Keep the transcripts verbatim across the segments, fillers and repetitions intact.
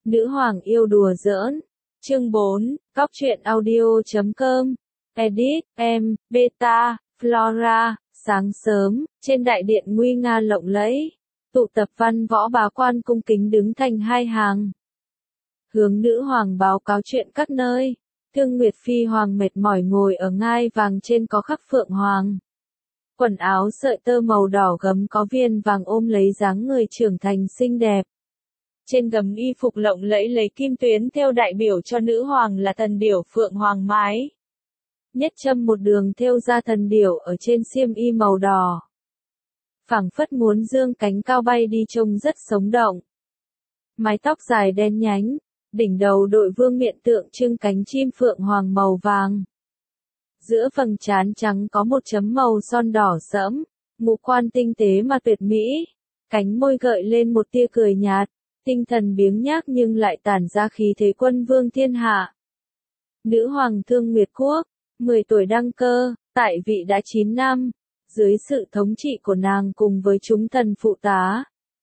Nữ hoàng yêu đùa giỡn. Chương bốn, Góc truyện audio chấm com. Edit, em, Beta, Flora. Sáng sớm, trên đại điện nguy nga lộng lẫy, tụ tập văn võ bá quan cung kính đứng thành hai hàng. Hướng nữ hoàng báo cáo chuyện các nơi. Thương Nguyệt Phi hoàng mệt mỏi ngồi ở ngai vàng trên có khắc phượng hoàng. Quần áo sợi tơ màu đỏ gấm có viên vàng ôm lấy dáng người trưởng thành xinh đẹp. Trên gấm y phục lộng lẫy lấy kim tuyến thêu đại biểu cho nữ hoàng là thần điểu phượng hoàng mái. Nhất châm một đường thêu ra thần điểu ở trên xiêm y màu đỏ. Phảng phất muốn dương cánh cao bay đi trông rất sống động. Mái tóc dài đen nhánh, đỉnh đầu đội vương miện tượng trưng cánh chim phượng hoàng màu vàng. Giữa vầng trán trắng có một chấm màu son đỏ sẫm, ngũ quan tinh tế mà tuyệt mỹ, cánh môi gợi lên một tia cười nhạt, tinh thần biếng nhác nhưng lại tản ra khí thế quân vương thiên hạ. Nữ hoàng Thương Nguyệt Quốc, mười tuổi đăng cơ, tại vị đã chín năm, dưới sự thống trị của nàng cùng với chúng thần phụ tá,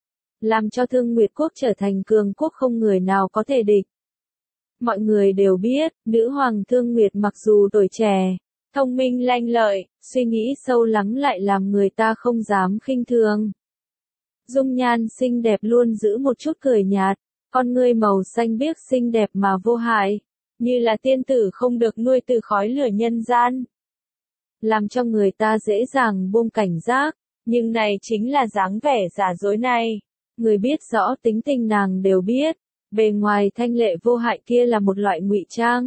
làm cho Thương Nguyệt Quốc trở thành cường quốc không người nào có thể địch. Mọi người đều biết, nữ hoàng Thương Nguyệt mặc dù tuổi trẻ, thông minh lanh lợi, suy nghĩ sâu lắng lại làm người ta không dám khinh thường. Dung nhan xinh đẹp luôn giữ một chút cười nhạt, con ngươi màu xanh biếc xinh đẹp mà vô hại, như là tiên tử không được nuôi từ khói lửa nhân gian. Làm cho người ta dễ dàng buông cảnh giác, nhưng này chính là dáng vẻ giả dối này. Người biết rõ tính tình nàng đều biết, bề ngoài thanh lệ vô hại kia là một loại ngụy trang.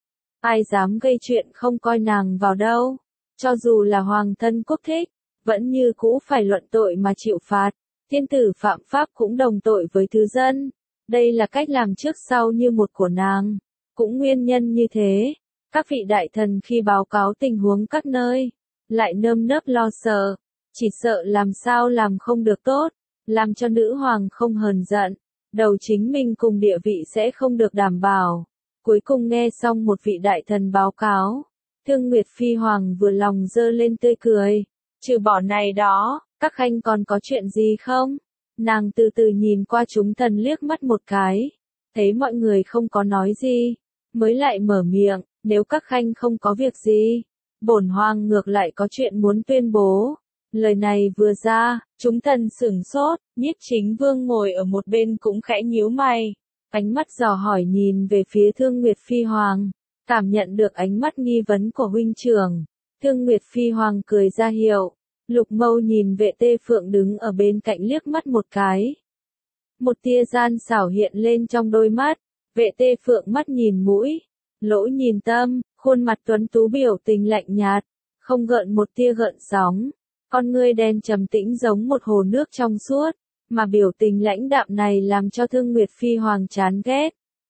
Ai dám gây chuyện không coi nàng vào đâu, cho dù là hoàng thân quốc thích, vẫn như cũ phải luận tội mà chịu phạt. Thiên tử phạm pháp cũng đồng tội với thứ dân. Đây là cách làm trước sau như một của nàng. Cũng nguyên nhân như thế, các vị đại thần khi báo cáo tình huống các nơi, lại nơm nớp lo sợ, chỉ sợ làm sao làm không được tốt, làm cho nữ hoàng không hờn giận, đầu chính mình cùng địa vị sẽ không được đảm bảo. Cuối cùng nghe xong một vị đại thần báo cáo, Thương Nguyệt Phi hoàng vừa lòng dơ lên tươi cười, trừ bỏ này đó, các khanh còn có chuyện gì không? Nàng từ từ nhìn qua chúng thần liếc mắt một cái, thấy mọi người không có nói gì, mới lại mở miệng, nếu các khanh không có việc gì, bổn hoàng ngược lại có chuyện muốn tuyên bố. Lời này vừa ra, chúng thần sửng sốt, Nhiếp Chính Vương ngồi ở một bên cũng khẽ nhíu mày, ánh mắt dò hỏi nhìn về phía Thương Nguyệt Phi hoàng, cảm nhận được ánh mắt nghi vấn của huynh trưởng. Thương Nguyệt Phi hoàng cười ra hiệu, lục mâu nhìn Vệ Tê Phượng đứng ở bên cạnh liếc mắt một cái. Một tia gian xảo hiện lên trong đôi mắt, Vệ Tê Phượng mắt nhìn mũi, lỗ nhìn tâm, khuôn mặt tuấn tú biểu tình lạnh nhạt, không gợn một tia gợn sóng, con ngươi đen trầm tĩnh giống một hồ nước trong suốt, mà biểu tình lãnh đạm này làm cho Thương Nguyệt Phi hoàng chán ghét.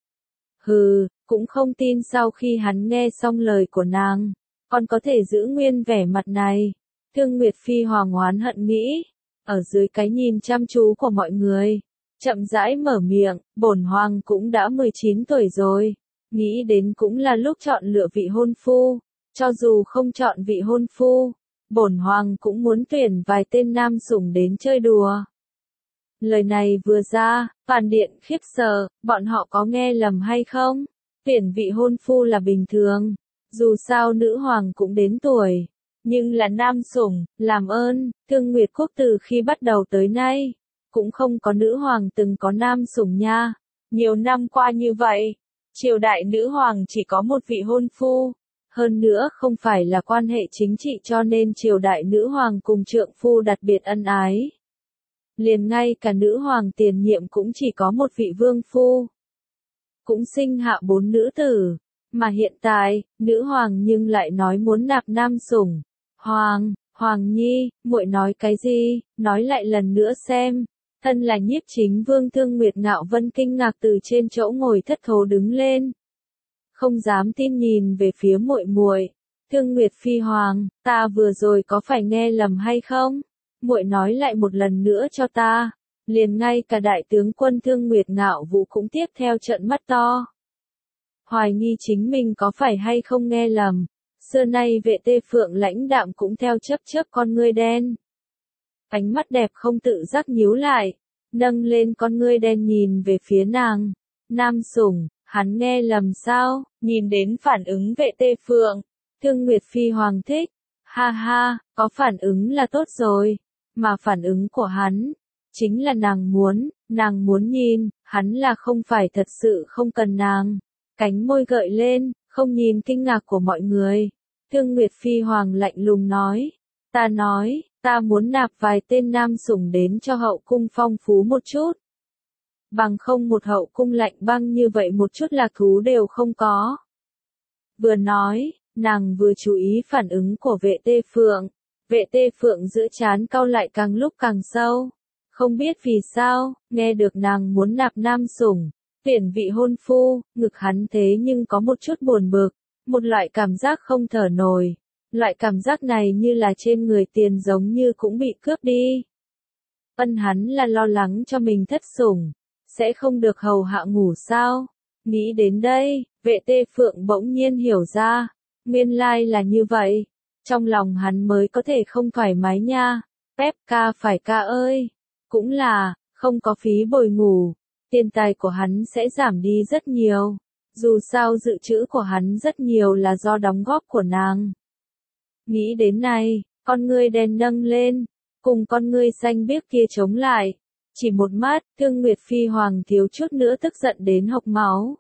Hừ, cũng không tin sau khi hắn nghe xong lời của nàng, còn có thể giữ nguyên vẻ mặt này. Thương Nguyệt Phi hoàng oán hận nghĩ, ở dưới cái nhìn chăm chú của mọi người, chậm rãi mở miệng, bổn hoàng cũng đã mười chín tuổi rồi, nghĩ đến cũng là lúc chọn lựa vị hôn phu, cho dù không chọn vị hôn phu, bổn hoàng cũng muốn tuyển vài tên nam sủng đến chơi đùa. Lời này vừa ra, toàn điện khiếp sợ, bọn họ có nghe lầm hay không? Tuyển vị hôn phu là bình thường, dù sao nữ hoàng cũng đến tuổi. Nhưng là nam sủng, làm ơn, Thương Nguyệt Quốc từ khi bắt đầu tới nay, cũng không có nữ hoàng từng có nam sủng nha. Nhiều năm qua như vậy, triều đại nữ hoàng chỉ có một vị hôn phu, hơn nữa không phải là quan hệ chính trị cho nên triều đại nữ hoàng cùng trượng phu đặc biệt ân ái. Liền ngay cả nữ hoàng tiền nhiệm cũng chỉ có một vị vương phu, cũng sinh hạ bốn nữ tử, mà hiện tại, nữ hoàng nhưng lại nói muốn nạp nam sủng. Hoàng, Hoàng Nhi, muội nói cái gì, nói lại lần nữa xem. Thân là Nhiếp Chính Vương Thương Nguyệt Ngạo Vân kinh ngạc từ trên chỗ ngồi thất thố đứng lên. Không dám tin nhìn về phía muội muội. Thương Nguyệt Phi hoàng, ta vừa rồi có phải nghe lầm hay không? Muội nói lại một lần nữa cho ta. Liền ngay cả đại tướng quân Thương Nguyệt Ngạo Vũ cũng tiếp theo trợn mắt to. Hoài nghi chính mình có phải hay không nghe lầm. Xưa nay Vệ Tê Phượng lãnh đạm cũng theo chớp chớp con ngươi đen. Ánh mắt đẹp không tự giác nhíu lại, nâng lên con ngươi đen nhìn về phía nàng. Nam sủng, hắn nghe lầm sao, nhìn đến phản ứng vệ tê phượng. Thương Nguyệt Phi Hoàng thích, ha ha, có phản ứng là tốt rồi, mà phản ứng của hắn, chính là nàng muốn, nàng muốn nhìn, hắn là không phải thật sự không cần nàng. Cánh môi gợi lên, không nhìn kinh ngạc của mọi người. Thương Nguyệt Phi Hoàng lạnh lùng nói, ta nói, ta muốn nạp vài tên nam sủng đến cho hậu cung phong phú một chút. Bằng không một hậu cung lạnh băng như vậy một chút lạc thú đều không có. Vừa nói, nàng vừa chú ý phản ứng của vệ tê phượng. Vệ tê phượng giữa trán cau lại càng lúc càng sâu. Không biết vì sao, nghe được nàng muốn nạp nam sủng, tuyển vị hôn phu, ngực hắn thế nhưng có một chút buồn bực, một loại cảm giác không thở nổi. Loại cảm giác này như là trên người tiền giống như cũng bị cướp đi. Ân hắn là lo lắng cho mình thất sủng, sẽ không được hầu hạ ngủ sao? Nghĩ đến đây, vệ tê phượng bỗng nhiên hiểu ra, nguyên lai là như vậy. Trong lòng hắn mới có thể không thoải mái nha. Pep ca phải ca ơi, cũng là, không có phí bồi ngủ, tiền tài của hắn sẽ giảm đi rất nhiều. Dù sao dự trữ của hắn rất nhiều là do đóng góp của nàng. Nghĩ đến này, con ngươi đen nâng lên, cùng con ngươi xanh biếc kia chống lại. Chỉ một mắt, Thương Nguyệt Phi Hoàng thiếu chút nữa tức giận đến hộc máu.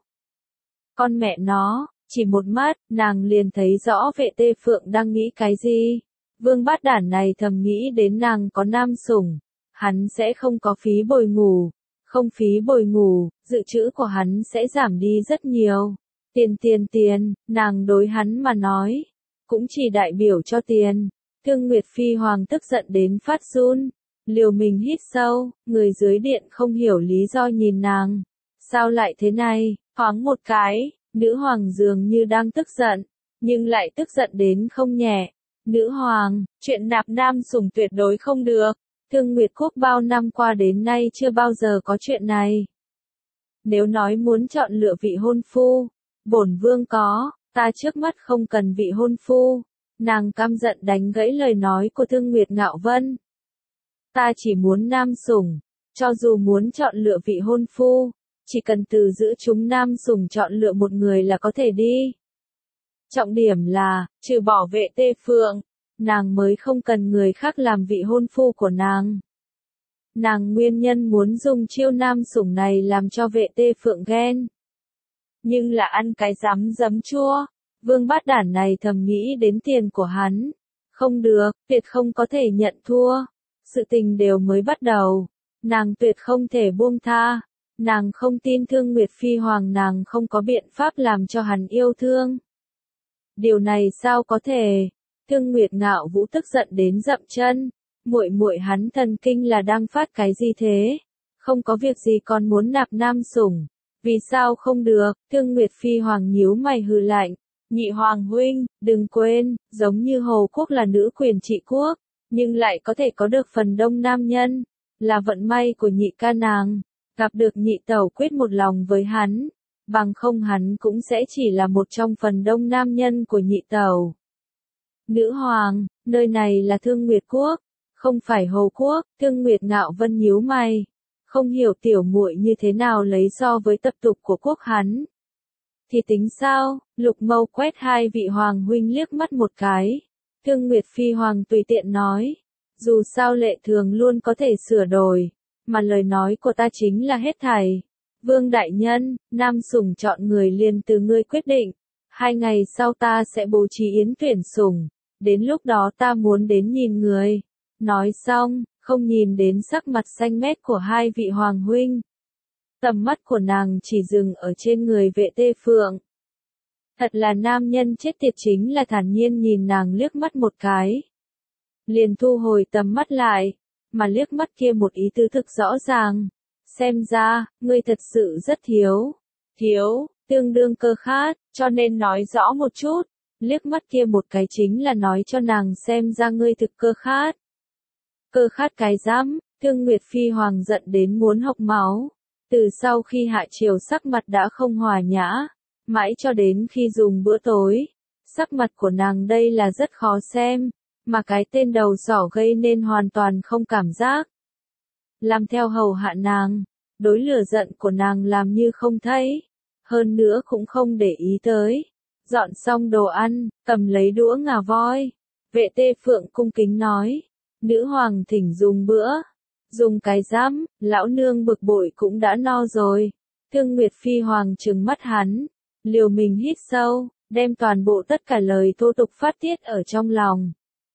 Con mẹ nó, chỉ một mắt, nàng liền thấy rõ vệ tê phượng đang nghĩ cái gì. Vương bát đản này thầm nghĩ đến nàng có nam sủng, hắn sẽ không có phí bồi ngủ. Không phí bồi ngủ, dự trữ của hắn sẽ giảm đi rất nhiều. Tiền tiền tiền, nàng đối hắn mà nói, cũng chỉ đại biểu cho tiền. Thương Nguyệt Phi Hoàng tức giận đến phát run, liều mình hít sâu, người dưới điện không hiểu lý do nhìn nàng. Sao lại thế này, thoáng một cái, nữ hoàng dường như đang tức giận, nhưng lại tức giận đến không nhẹ. Nữ hoàng, chuyện nạp nam sủng tuyệt đối không được. Thương Nguyệt Quốc bao năm qua đến nay chưa bao giờ có chuyện này. Nếu nói muốn chọn lựa vị hôn phu, bổn vương có, ta trước mắt không cần vị hôn phu. Nàng căm giận đánh gãy lời nói của Thương Nguyệt Ngạo Vân. Ta chỉ muốn nam sủng, cho dù muốn chọn lựa vị hôn phu, chỉ cần từ giữa chúng nam sủng chọn lựa một người là có thể đi. Trọng điểm là, trừ bỏ vệ tê phượng, nàng mới không cần người khác làm vị hôn phu của nàng. Nàng nguyên nhân muốn dùng chiêu nam sủng này làm cho vệ tê phượng ghen. Nhưng là ăn cái rắm giấm chua, vương bát đản này thầm nghĩ đến tiền của hắn. Không được, tuyệt không có thể nhận thua. Sự tình đều mới bắt đầu. Nàng tuyệt không thể buông tha. Nàng không tin Thương Nguyệt Phi Hoàng nàng không có biện pháp làm cho hắn yêu thương. Điều này sao có thể? Thương Nguyệt Ngạo Vũ tức giận đến dậm chân, muội muội hắn thần kinh là đang phát cái gì thế? Không có việc gì còn muốn nạp nam sủng, vì sao không được? Thương Nguyệt Phi Hoàng nhíu mày hừ lạnh, nhị hoàng huynh, đừng quên, giống như Hồ Quốc là nữ quyền trị quốc, nhưng lại có thể có được phần đông nam nhân, là vận may của nhị ca nàng, gặp được nhị tẩu quyết một lòng với hắn, bằng không hắn cũng sẽ chỉ là một trong phần đông nam nhân của nhị tẩu. Nữ hoàng, nơi này là Thương Nguyệt Quốc, không phải Hồ Quốc. Thương Nguyệt Ngạo Vân nhíu mày, không hiểu tiểu muội như thế nào lấy so với tập tục của quốc hắn. Thì tính sao? Lục Mâu quét hai vị hoàng huynh liếc mắt một cái. Thương Nguyệt Phi Hoàng tùy tiện nói, dù sao lệ thường luôn có thể sửa đổi, mà lời nói của ta chính là hết thảy. Vương đại nhân, nam sủng chọn người liền từ ngươi quyết định. Hai ngày sau ta sẽ bố trí yến tuyển sủng, đến lúc đó ta muốn đến nhìn người. Nói xong, không nhìn đến sắc mặt xanh mét của hai vị hoàng huynh. Tầm mắt của nàng chỉ dừng ở trên người vệ tê phượng. Thật là nam nhân chết tiệt, chính là thản nhiên nhìn nàng liếc mắt một cái. Liền thu hồi tầm mắt lại, mà liếc mắt kia một ý tứ thực rõ ràng. Xem ra, ngươi thật sự rất thiếu. Thiếu, tương đương cơ khát, cho nên nói rõ một chút. Liếc mắt kia một cái chính là nói cho nàng xem ra ngươi thực cơ khát. Cơ khát cái rắm, Thương Nguyệt Phi Hoàng giận đến muốn hộc máu. Từ sau khi hạ triều sắc mặt đã không hòa nhã, mãi cho đến khi dùng bữa tối, sắc mặt của nàng đây là rất khó xem, mà cái tên đầu sỏ gây nên hoàn toàn không cảm giác. Làm theo hầu hạ nàng, đối lửa giận của nàng làm như không thấy, hơn nữa cũng không để ý tới. Dọn xong đồ ăn, cầm lấy đũa ngà voi. Vệ Tê Phượng cung kính nói, nữ hoàng thỉnh dùng bữa. Dùng cái giám, lão nương bực bội cũng đã no rồi. Thương Nguyệt Phi Hoàng trừng mắt hắn, liều mình hít sâu, đem toàn bộ tất cả lời thô tục phát tiết ở trong lòng.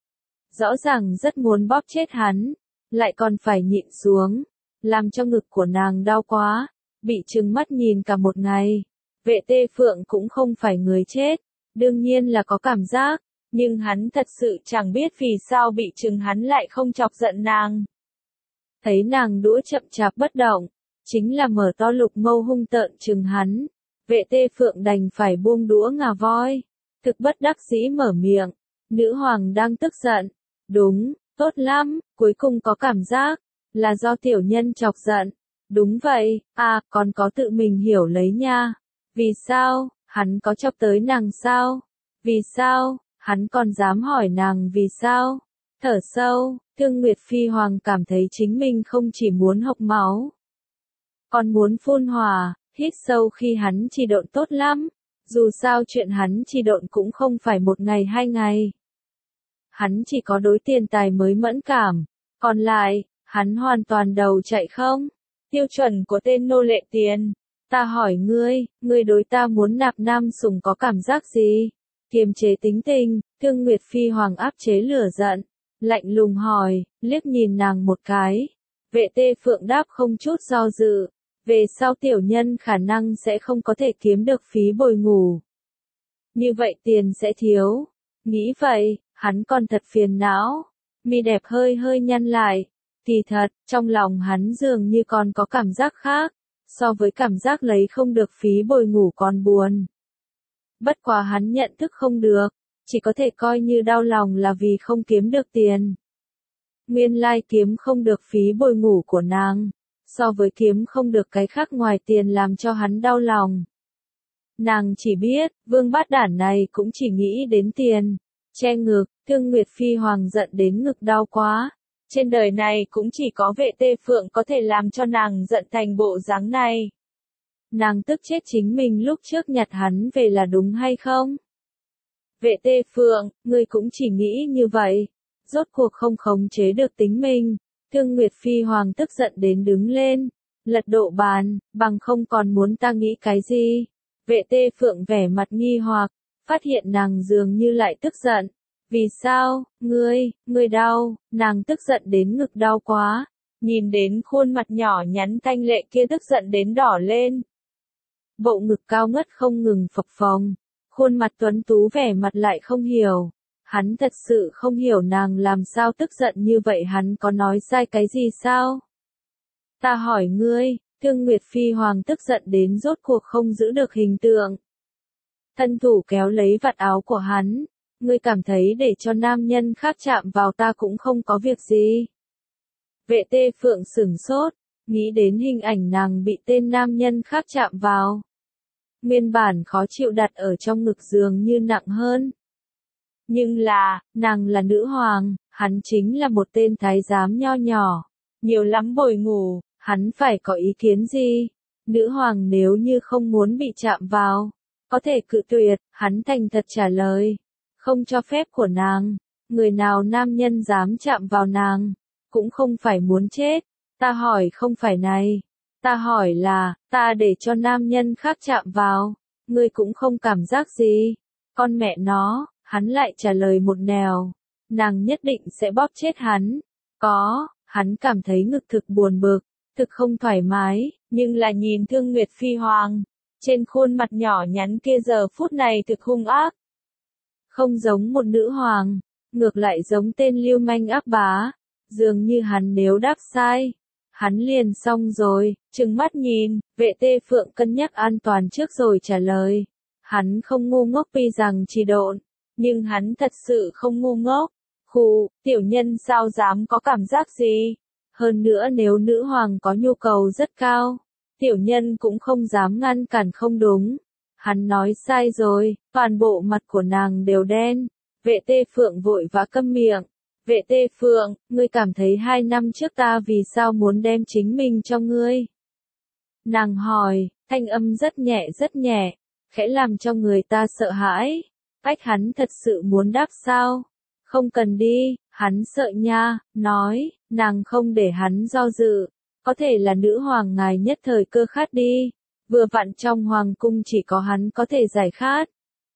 Rõ ràng rất muốn bóp chết hắn, lại còn phải nhịn xuống, làm cho ngực của nàng đau quá, bị trừng mắt nhìn cả một ngày. Vệ Tê Phượng cũng không phải người chết, đương nhiên là có cảm giác, nhưng hắn thật sự chẳng biết vì sao bị trừng hắn lại không chọc giận nàng. Thấy nàng đũa chậm chạp bất động, chính là mở to lục mâu hung tợn trừng hắn. Vệ Tê Phượng đành phải buông đũa ngà voi, thực bất đắc dĩ mở miệng, nữ hoàng đang tức giận. Đúng, tốt lắm, cuối cùng có cảm giác, là do tiểu nhân chọc giận. Đúng vậy, à, còn có tự mình hiểu lấy nha. Vì sao, hắn có chọc tới nàng sao? Vì sao, hắn còn dám hỏi nàng vì sao? Thở sâu, Thương Nguyệt Phi Hoàng cảm thấy chính mình không chỉ muốn hộc máu, còn muốn phun hỏa, hít sâu khi hắn chỉ độn tốt lắm. Dù sao chuyện hắn chỉ độn cũng không phải một ngày hai ngày. Hắn chỉ có đối tiền tài mới mẫn cảm, còn lại, hắn hoàn toàn đầu chạy không. Tiêu chuẩn của tên nô lệ tiền. Ta hỏi ngươi, ngươi đối ta muốn nạp nam sủng có cảm giác gì? Kiềm chế tính tình, Thương Nguyệt Phi Hoàng áp chế lửa giận, lạnh lùng hỏi, liếc nhìn nàng một cái. Vệ Tê Phượng đáp không chút do dự, về sau tiểu nhân khả năng sẽ không có thể kiếm được phí bồi ngủ. Như vậy tiền sẽ thiếu. Nghĩ vậy, hắn còn thật phiền não, mi đẹp hơi hơi nhăn lại. Kỳ thật, trong lòng hắn dường như còn có cảm giác khác, so với cảm giác lấy không được phí bồi ngủ còn buồn. Bất quá hắn nhận thức không được, chỉ có thể coi như đau lòng là vì không kiếm được tiền. Nguyên lai kiếm không được phí bồi ngủ của nàng, so với kiếm không được cái khác ngoài tiền làm cho hắn đau lòng. Nàng chỉ biết, vương bát đản này cũng chỉ nghĩ đến tiền. Che ngực, Thương Nguyệt Phi Hoàng giận đến ngực đau quá. Trên đời này cũng chỉ có Vệ Tê Phượng có thể làm cho nàng giận thành bộ dáng này. Nàng tức chết chính mình lúc trước nhặt hắn về là đúng hay không? Vệ Tê Phượng, ngươi cũng chỉ nghĩ như vậy. Rốt cuộc không khống chế được tính mình. Thương Nguyệt Phi Hoàng tức giận đến đứng lên, lật độ bàn, bằng không còn muốn ta nghĩ cái gì. Vệ Tê Phượng vẻ mặt nghi hoặc, phát hiện nàng dường như lại tức giận. Vì sao, ngươi, ngươi đau, nàng tức giận đến ngực đau quá, nhìn đến khuôn mặt nhỏ nhắn thanh lệ kia tức giận đến đỏ lên. Bộ ngực cao ngất không ngừng phập phồng, khuôn mặt tuấn tú vẻ mặt lại không hiểu. Hắn thật sự không hiểu nàng làm sao tức giận như vậy, hắn có nói sai cái gì sao? Ta hỏi ngươi, Thương Nguyệt Phi Hoàng tức giận đến rốt cuộc không giữ được hình tượng. Thân thủ kéo lấy vạt áo của hắn. Ngươi cảm thấy để cho nam nhân khác chạm vào ta cũng không có việc gì. Vệ Tê Phượng sửng sốt, nghĩ đến hình ảnh nàng bị tên nam nhân khác chạm vào. Nguyên bản khó chịu đặt ở trong ngực dường như nặng hơn. Nhưng là, nàng là nữ hoàng, hắn chính là một tên thái giám nho nhỏ. Nhiều lắm bồi ngủ, hắn phải có ý kiến gì? Nữ hoàng nếu như không muốn bị chạm vào, có thể cự tuyệt, hắn thành thật trả lời. Không cho phép của nàng, người nào nam nhân dám chạm vào nàng, cũng không phải muốn chết. Ta hỏi không phải này, ta hỏi là, ta để cho nam nhân khác chạm vào, ngươi cũng không cảm giác gì. Con mẹ nó, hắn lại trả lời một nẻo, nàng nhất định sẽ bóp chết hắn. Có, hắn cảm thấy ngực thực buồn bực, thực không thoải mái, nhưng là nhìn Thương Nguyệt Phi Hoàng, trên khuôn mặt nhỏ nhắn kia giờ phút này thực hung ác. Không giống một nữ hoàng, ngược lại giống tên lưu manh ác bá, dường như hắn nếu đáp sai, hắn liền xong rồi, trừng mắt nhìn. Vệ Tê Phượng cân nhắc an toàn trước rồi trả lời. Hắn không ngu ngốc tuy rằng chỉ độn, nhưng hắn thật sự không ngu ngốc. Khụ, tiểu nhân sao dám có cảm giác gì? Hơn nữa nếu nữ hoàng có nhu cầu rất cao, tiểu nhân cũng không dám ngăn cản không đúng. Hắn nói sai rồi, toàn bộ mặt của nàng đều đen. Vệ Tê Phượng vội vã câm miệng. Vệ Tê Phượng, ngươi cảm thấy hai năm trước ta vì sao muốn đem chính mình cho ngươi? Nàng hỏi, thanh âm rất nhẹ rất nhẹ, khẽ làm cho người ta sợ hãi. Ách hắn thật sự muốn đáp sao? Không cần đi, hắn sợ nha, nói, nàng không để hắn do dự. Có thể là nữ hoàng ngài nhất thời cơ khát đi. Vừa vặn trong hoàng cung chỉ có hắn có thể giải khát.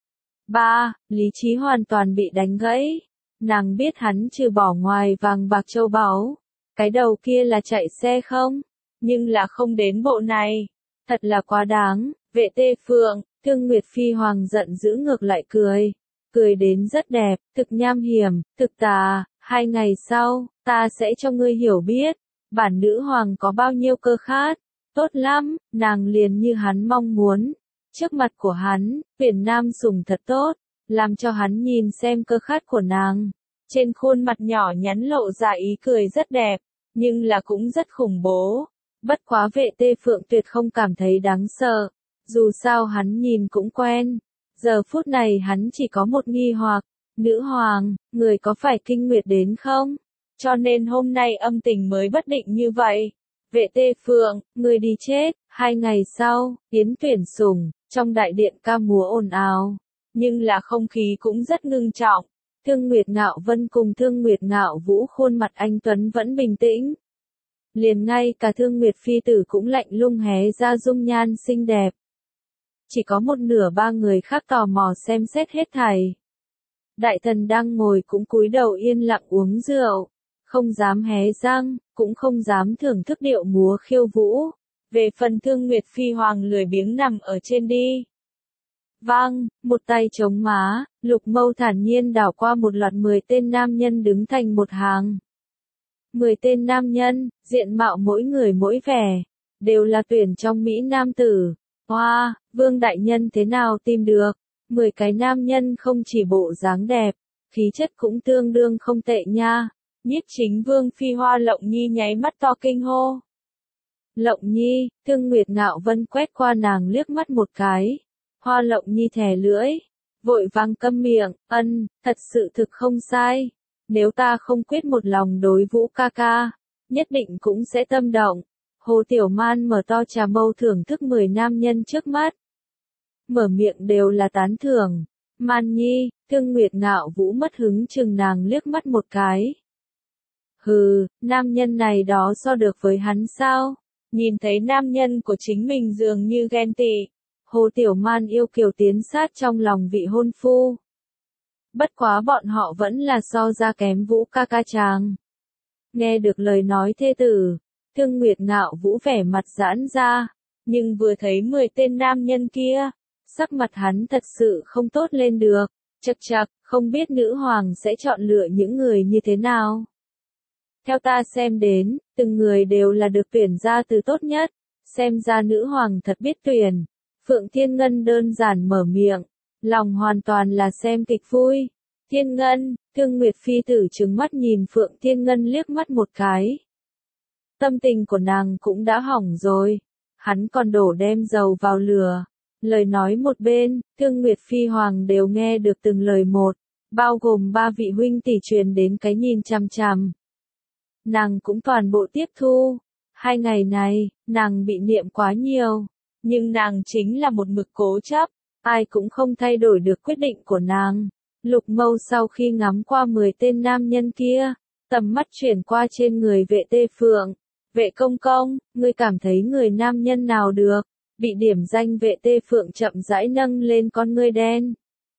Ba, lý trí hoàn toàn bị đánh gãy. Nàng biết hắn trừ bỏ ngoài vàng bạc châu báu. Cái đầu kia là chạy xe không? Nhưng là không đến bộ này. Thật là quá đáng, vệ tê phượng, Thương Nguyệt Phi Hoàng giận dữ ngược lại cười. Cười đến rất đẹp, thực nham hiểm, thực tà, hai ngày sau, ta sẽ cho ngươi hiểu biết. Bản nữ hoàng có bao nhiêu cơ khát. Tốt lắm, nàng liền như hắn mong muốn. Trước mặt của hắn, huyền nam sủng thật tốt, làm cho hắn nhìn xem cơ khát của nàng. Trên khuôn mặt nhỏ nhắn lộ ra ý cười rất đẹp, nhưng là cũng rất khủng bố. Bất quá vệ tê phượng tuyệt không cảm thấy đáng sợ. Dù sao hắn nhìn cũng quen. Giờ phút này hắn chỉ có một nghi hoặc. Nữ hoàng, người có phải kinh nguyệt đến không? Cho nên hôm nay âm tình mới bất định như vậy. Vệ tê phượng, người đi chết. Hai ngày sau, yến tuyển sủng, trong đại điện ca múa ồn ào. Nhưng là không khí cũng rất ngưng trọng. Thương Nguyệt Ngạo Vân cùng Thương Nguyệt Ngạo Vũ khuôn mặt anh Tuấn vẫn bình tĩnh. Liền ngay cả Thương Nguyệt Phi tử cũng lạnh lùng hé ra dung nhan xinh đẹp. Chỉ có một nửa ba người khác tò mò xem xét hết thảy. Đại thần đang ngồi cũng cúi đầu yên lặng uống rượu, không dám hé răng, cũng không dám thưởng thức điệu múa khiêu vũ. Về phần Thương Nguyệt Phi Hoàng lười biếng nằm ở trên đi. Vang, một tay chống má, Lục Mâu thản nhiên đảo qua một loạt mười tên nam nhân đứng thành một hàng. Mười tên nam nhân, diện mạo mỗi người mỗi vẻ, đều là tuyển trong Mỹ nam tử. Hoa, wow, Vương Đại Nhân thế nào tìm được? Mười cái nam nhân không chỉ bộ dáng đẹp, khí chất cũng tương đương không tệ nha. Nhiếp chính Vương Phi Hoa Lộng Nhi nháy mắt to kinh hô. Lộng Nhi, Thương Nguyệt Ngạo Vân quét qua nàng liếc mắt một cái. Hoa Lộng Nhi thè lưỡi, vội vàng câm miệng, ân, thật sự thực không sai. Nếu ta không quyết một lòng đối Vũ ca ca, nhất định cũng sẽ tâm động. Hồ Tiểu Man mở to trà mâu thưởng thức mười nam nhân trước mắt. Mở miệng đều là tán thưởng. Man Nhi, Thương Nguyệt Ngạo Vũ mất hứng chừng nàng liếc mắt một cái. Hừ, nam nhân này đó so được với hắn sao? Nhìn thấy nam nhân của chính mình dường như ghen tị. Hồ Tiểu Man yêu kiều tiến sát trong lòng vị hôn phu. Bất quá bọn họ vẫn là so ra kém Vũ ca ca chàng. Nghe được lời nói thê tử, Thương Nguyệt Ngạo Vũ vẻ mặt giãn ra, nhưng vừa thấy mười tên nam nhân kia, sắc mặt hắn thật sự không tốt lên được. Chậc chậc, không biết nữ hoàng sẽ chọn lựa những người như thế nào. Theo ta xem đến, từng người đều là được tuyển ra từ tốt nhất, xem ra nữ hoàng thật biết tuyển. Phượng Thiên Ngân đơn giản mở miệng, lòng hoàn toàn là xem kịch vui. Thiên Ngân, Thương Nguyệt Phi tử trừng mắt nhìn Phượng Thiên Ngân liếc mắt một cái. Tâm tình của nàng cũng đã hỏng rồi, hắn còn đổ đem dầu vào lửa. Lời nói một bên, Thương Nguyệt Phi Hoàng đều nghe được từng lời một, bao gồm ba vị huynh tỷ truyền đến cái nhìn chằm chằm. Nàng cũng toàn bộ tiếp thu. Hai ngày này, nàng bị niệm quá nhiều. Nhưng nàng chính là một mực cố chấp, ai cũng không thay đổi được quyết định của nàng. Lục Mâu sau khi ngắm qua mười tên nam nhân kia, tầm mắt chuyển qua trên người vệ tê phượng. Vệ công công, ngươi cảm thấy người nam nhân nào được? Bị điểm danh vệ tê phượng chậm rãi nâng lên con ngươi đen.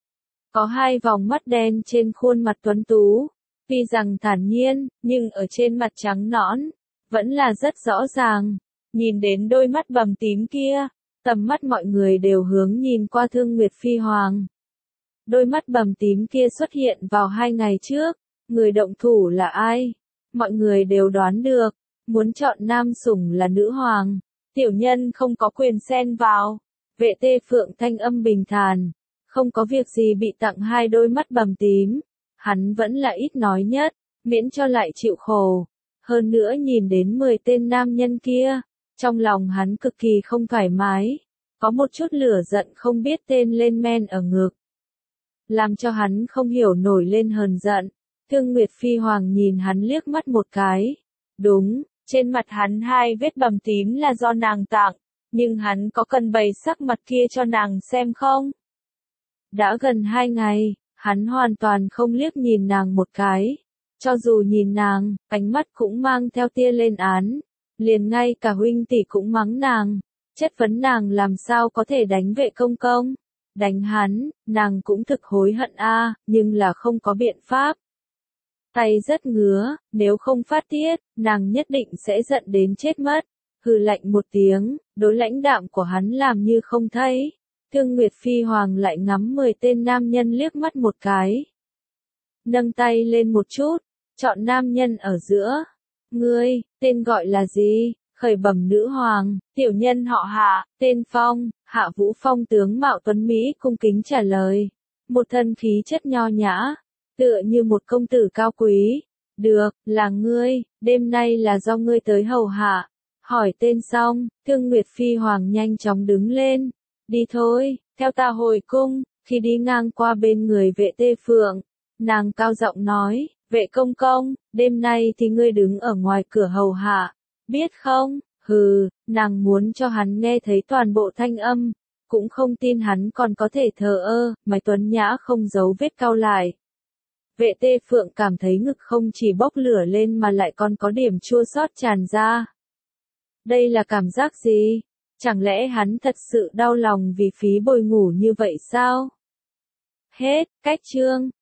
Có hai vòng mắt đen trên khuôn mặt tuấn tú. Tuy rằng thản nhiên, nhưng ở trên mặt trắng nõn, vẫn là rất rõ ràng. Nhìn đến đôi mắt bầm tím kia, tầm mắt mọi người đều hướng nhìn qua Thương Nguyệt Phi Hoàng. Đôi mắt bầm tím kia xuất hiện vào hai ngày trước, người động thủ là ai? Mọi người đều đoán được, muốn chọn nam sủng là nữ hoàng, tiểu nhân không có quyền xen vào. Vệ tê phượng thanh âm bình thản, không có việc gì bị tặng hai đôi mắt bầm tím, hắn vẫn là ít nói nhất, miễn cho lại chịu khổ. Hơn nữa nhìn đến mười tên nam nhân kia, trong lòng hắn cực kỳ không thoải mái, có một chút lửa giận không biết tên lên men ở ngực. Làm cho hắn không hiểu nổi lên hờn giận. Thương Nguyệt Phi Hoàng nhìn hắn liếc mắt một cái. Đúng, trên mặt hắn hai vết bầm tím là do nàng tặng, Nhưng hắn có cần bày sắc mặt kia cho nàng xem không? Đã gần hai ngày, hắn hoàn toàn không liếc nhìn nàng một cái. Cho dù nhìn nàng, ánh mắt cũng mang theo tia lên án. Liền ngay cả huynh tỷ cũng mắng nàng, chất vấn nàng làm sao có thể đánh Vệ công công. Đánh hắn, nàng cũng thực hối hận a, nhưng là không có biện pháp. Tay rất ngứa, nếu không phát tiết, nàng nhất định sẽ giận đến chết mất. Hừ lạnh một tiếng, đối lãnh đạm của hắn làm như không thấy. Thương Nguyệt Phi Hoàng lại ngắm mười tên nam nhân liếc mắt một cái. Nâng tay lên một chút, chọn nam nhân ở giữa. Ngươi, tên gọi là gì? Khởi bẩm nữ hoàng, tiểu nhân họ Hạ, tên Phong. Hạ Vũ Phong tướng mạo tuấn Mỹ cung kính trả lời. Một thân khí chất nho nhã, tựa như một công tử cao quý. Được, là ngươi, đêm nay là do ngươi tới hầu hạ. Hỏi tên xong, Thương Nguyệt Phi Hoàng nhanh chóng đứng lên. Đi thôi, theo ta hồi cung. Khi đi ngang qua bên người Vệ Tê Phượng, nàng cao giọng nói, Vệ công công, đêm nay thì ngươi đứng ở ngoài cửa hầu hạ, biết không? Hừ, nàng muốn cho hắn nghe thấy toàn bộ thanh âm, cũng không tin hắn còn có thể thờ ơ, mày tuấn nhã không giấu vết cau lại. Vệ Tê Phượng cảm thấy ngực không chỉ bốc lửa lên mà lại còn có điểm chua xót tràn ra. Đây là cảm giác gì? Chẳng lẽ hắn thật sự đau lòng vì phí bồi ngủ như vậy sao? Hết, cách chương.